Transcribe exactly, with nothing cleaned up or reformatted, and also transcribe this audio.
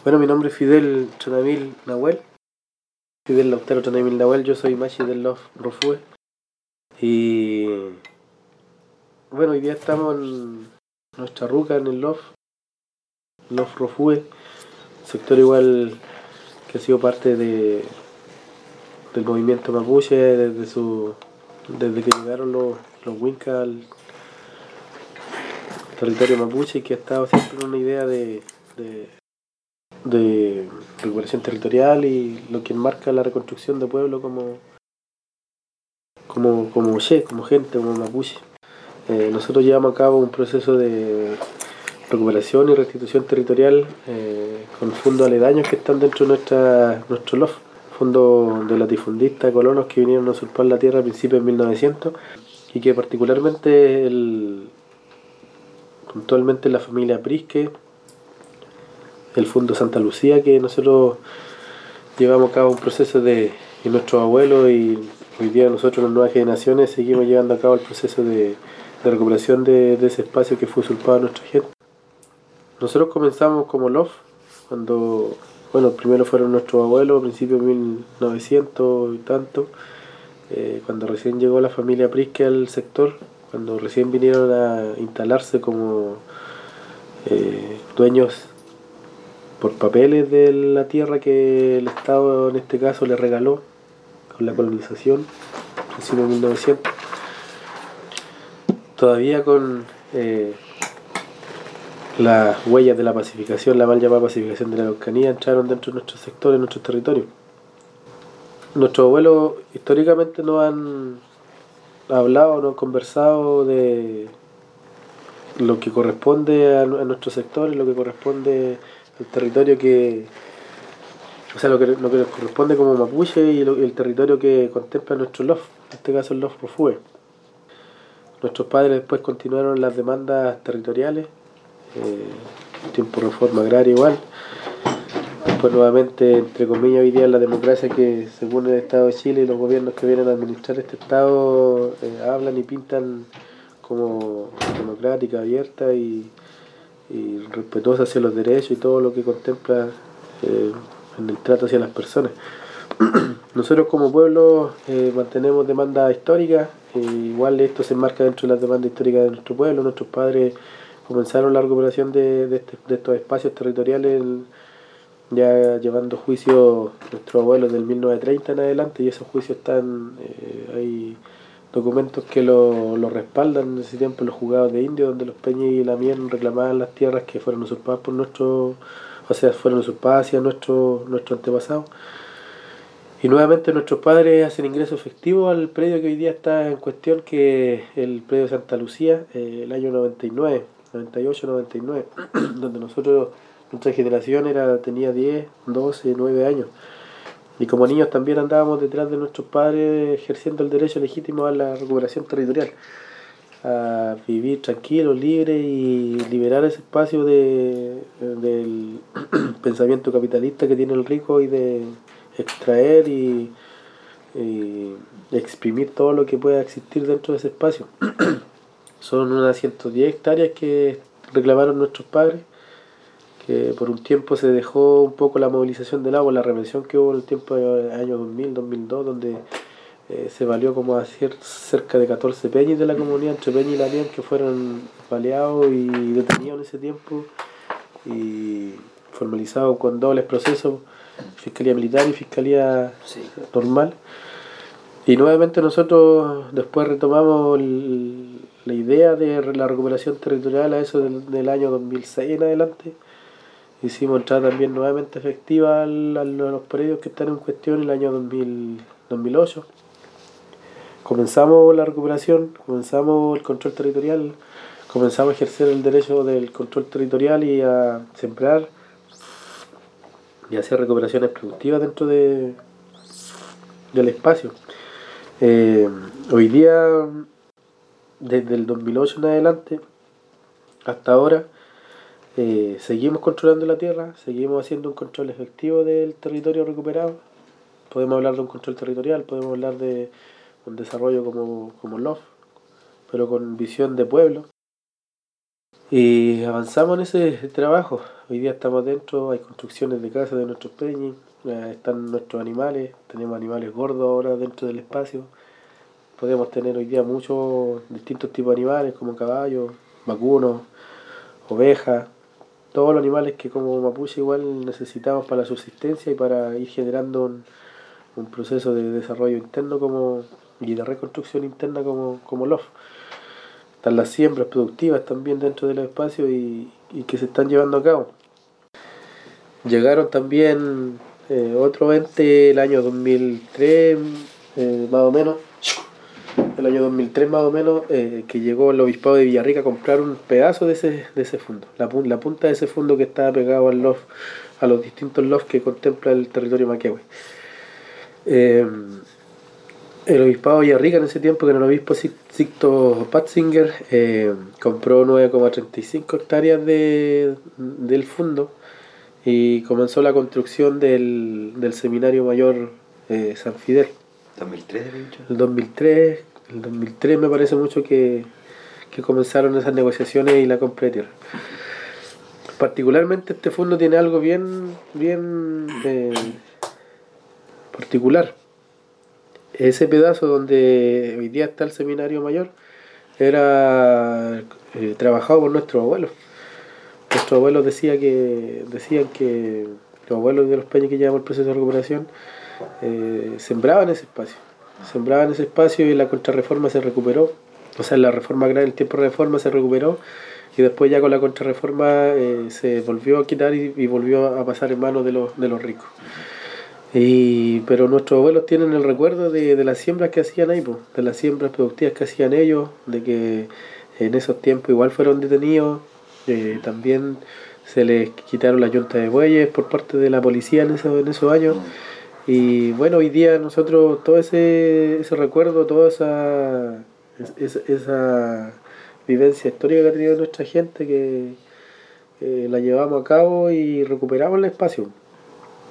Bueno, mi nombre es Fidel Tronamil Nahuel, Fidel Lautaro Tronamil Nahuel, yo soy Machi del Lof Rofue. Y bueno, hoy día estamos en nuestra ruca en el Lof, Lof Rofue, sector igual que ha sido parte de, del movimiento mapuche desde su desde que llegaron los, los Wincas al territorio mapuche, y que ha estado siempre en una idea de, de de recuperación territorial y lo que enmarca la reconstrucción de pueblo como como como che, como gente, como mapuche. Eh, nosotros llevamos a cabo un proceso de recuperación y restitución territorial eh, con fondos aledaños que están dentro de nuestra, nuestro L O F, fondos de latifundistas colonos que vinieron a usurpar la tierra a principios de mil novecientos, y que particularmente el, puntualmente la familia Prisque, el Fondo Santa Lucía, que nosotros llevamos a cabo un proceso de, y nuestros abuelos y hoy día nosotros las nuevas generaciones seguimos llevando a cabo el proceso de, de recuperación de, de ese espacio que fue usurpado a nuestra gente. Nosotros comenzamos como L O F cuando, bueno, primero fueron nuestros abuelos a principios de mil novecientos y tanto, eh, cuando recién llegó la familia Prisque al sector, cuando recién vinieron a instalarse como eh, dueños por papeles de la tierra que el Estado en este caso le regaló con la colonización, recién en mil novecientos, todavía con eh, las huellas de la pacificación, la mal llamada pacificación de la Araucanía, entraron dentro de nuestros sectores, nuestros territorios. Nuestros abuelos históricamente no han hablado, no han conversado de lo que corresponde a, a nuestros sectores, lo que corresponde al territorio que, o sea, lo que, lo que nos corresponde como mapuche y lo, el territorio que contempla nuestro L O F, en este caso el L O F Rofue. Nuestros padres después continuaron las demandas territoriales, eh, tiempo reforma agraria igual. Después nuevamente, entre comillas, hoy día la democracia que según el Estado de Chile y los gobiernos que vienen a administrar este Estado eh, hablan y pintan como democrática, abierta y, y respetuosa hacia los derechos y todo lo que contempla eh, en el trato hacia las personas. Nosotros como pueblo eh, mantenemos demandas históricas, eh, igual esto se enmarca dentro de las demandas históricas de nuestro pueblo. Nuestros padres comenzaron la recuperación de, de, este, de estos espacios territoriales el, ya llevando juicios nuestros abuelos del mil novecientos treinta en adelante, y esos juicios están, eh, hay documentos que lo, lo respaldan. En ese tiempo los juzgados de indios, donde los Peña y Lamien reclamaban las tierras que fueron usurpadas por nuestros, o sea, fueron usurpadas hacia nuestros nuestro antepasados. Y nuevamente nuestros padres hacen ingreso efectivo al predio que hoy día está en cuestión, que es el predio de Santa Lucía, eh, el año noventa y nueve, noventa y ocho, noventa y nueve, donde nosotros, nuestra generación era, tenía diez, doce, nueve años. Y como niños también andábamos detrás de nuestros padres ejerciendo el derecho legítimo a la recuperación territorial, a vivir tranquilos, libres y liberar ese espacio de, del pensamiento capitalista que tiene el rico y de extraer y, y exprimir todo lo que pueda existir dentro de ese espacio. Son unas ciento diez hectáreas que reclamaron nuestros padres, que por un tiempo se dejó un poco la movilización del agua, la represión que hubo en el tiempo de año dos mil, dos mil dos, donde eh, se valió como a cerca de catorce peñis de la comunidad, entre Peña y Lamien, que fueron baleados y detenidos en ese tiempo y formalizados con dobles procesos, fiscalía militar y fiscalía sí. normal. Y nuevamente nosotros después retomamos el, la idea de la recuperación territorial a eso del, del año dos mil seis en adelante. Hicimos entrada también nuevamente efectiva a los predios que están en cuestión en el año dos mil, dos mil ocho. Comenzamos la recuperación, comenzamos el control territorial, comenzamos a ejercer el derecho del control territorial y a sembrar y hacer recuperaciones productivas dentro de, del espacio. Eh, hoy día, desde el dos mil ocho en adelante hasta ahora, eh, seguimos controlando la tierra, seguimos haciendo un control efectivo del territorio recuperado. Podemos hablar de un control territorial, podemos hablar de un desarrollo como, como L O F, pero con visión de pueblo. Y avanzamos en ese trabajo. hoy día estamos dentro, hay construcciones de casas de nuestros peñis, eh, están nuestros animales, tenemos animales gordos ahora dentro del espacio. Podemos tener hoy día muchos distintos tipos de animales como caballos, vacunos, ovejas, todos los animales que como mapuche igual necesitamos para la subsistencia y para ir generando un, un proceso de desarrollo interno como, y de reconstrucción interna como, como L O F. Están las siembras productivas también dentro del espacio y, y que se están llevando a cabo. Llegaron también eh, otro ente el año dos mil tres, eh, más o menos, el año dos mil tres más o menos, eh, que llegó el obispado de Villarrica a comprar un pedazo de ese, de ese fondo, la, la punta de ese fondo que estaba pegado al loft, a los distintos lofts que contempla el territorio maquehue. Eh, el obispado de Villarrica en ese tiempo, que era el obispo Sixto Patzinger, eh, compró nueve coma treinta y cinco hectáreas de, del fondo y comenzó la construcción del, del seminario mayor eh, San Fidel. ¿dos mil tres de dicho? El dos mil tres, el dos mil tres me parece mucho que, que comenzaron esas negociaciones y la compra de tierra. Particularmente este fondo tiene algo bien, bien eh, particular. Ese pedazo donde hoy día está el seminario mayor era eh, trabajado por nuestros abuelos. Nuestros abuelos decía que, decían que los abuelos de los peñas que llevamos el proceso de recuperación eh, sembraban ese espacio. Sembraban ese espacio y la contrarreforma se recuperó. O sea, la reforma agraria, el tiempo de reforma se recuperó y después ya con la contrarreforma eh, se volvió a quitar y, y volvió a pasar en manos de los, de los ricos. Y, pero nuestros abuelos tienen el recuerdo de, de las siembras que hacían ahí, pues, de las siembras productivas que hacían ellos, de que en esos tiempos igual fueron detenidos, eh, también se les quitaron las yuntas de bueyes por parte de la policía en esos, en esos años. Y bueno, hoy día nosotros todo ese, ese recuerdo, toda esa, esa, esa vivencia histórica que ha tenido nuestra gente, que eh, la llevamos a cabo y recuperamos el espacio.